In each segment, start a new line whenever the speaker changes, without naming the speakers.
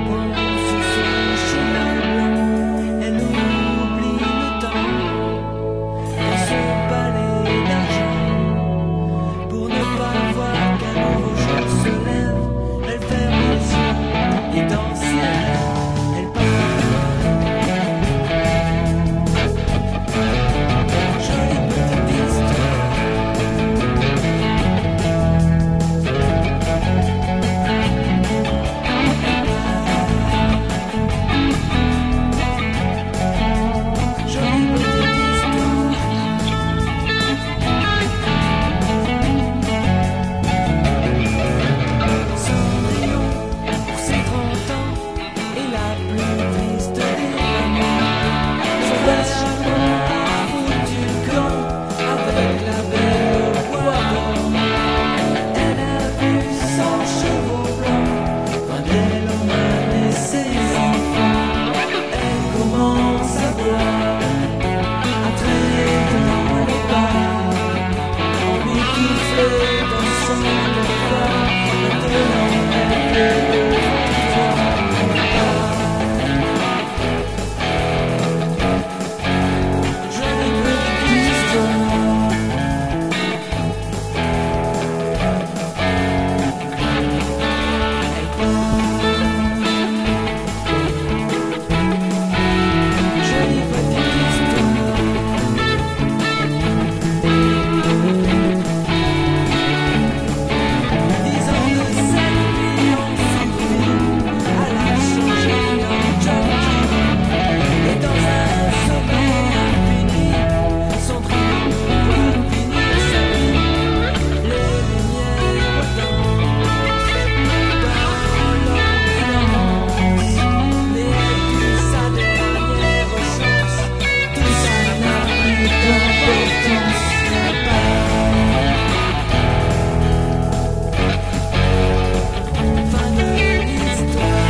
sur son cheval blanc, elle oublie le temps dans son palais d'argent. Pour ne pas voir qu'un nouveau jour se lève, elle ferme les yeux et dans ses rêves, elle part. Jolie petite histoire. Jolie petite histoire. Cendrillon, pour ses 30 ans, est la plus triste des mamans. Son bel a foutu le camp avec la belle au bois d'or. Elle a vu son chevaux blanc quand elle en a laissé ses enfants. Elle commence à boire, à traîner dans les bars, emmitouflée dans son cafard. Maintenant elle fait le trottoir. Jolie petite histoire. Jolie petite histoire. 10 ans de cette vie ont suffi à la changer en junkie. Et dans un sommeil infini, son triomphe va finir sa vie. Les lumières dansent dans l'ambulance, mais elle tue sa dernière chance. Tout ça n'a plus d'importance. Fin de l'histoire.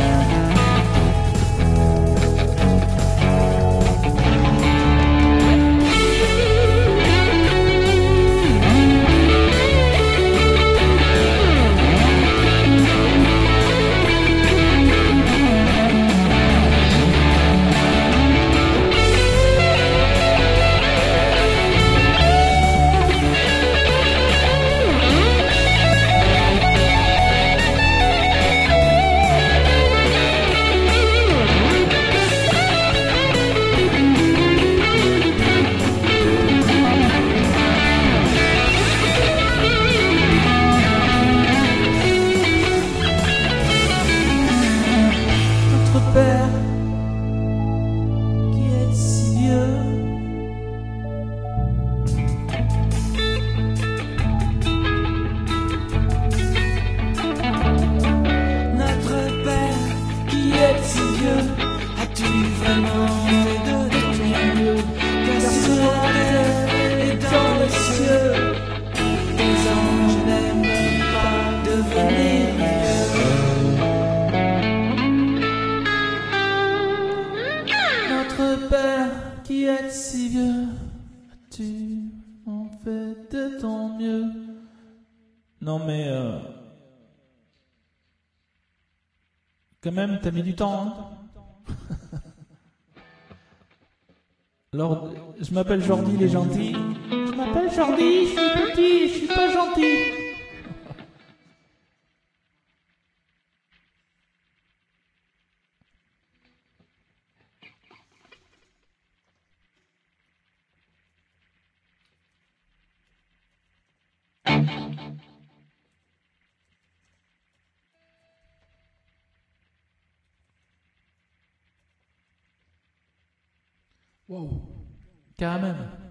Notre père, qui est si vieux, notre père, qui est si vieux, as-tu vraiment fait de ton mieux? Car sur la terre et dans les cieux, les anges n'aiment pas devenir vieux. Notre père, qui est si vieux, as-tu en fait de ton mieux? Non mais quand même, t'as mis du temps, hein. Alors, je m'appelle Jordi, il est gentil. Je m'appelle Jordi, je suis petit, je suis pas gentil. Wow, carrément.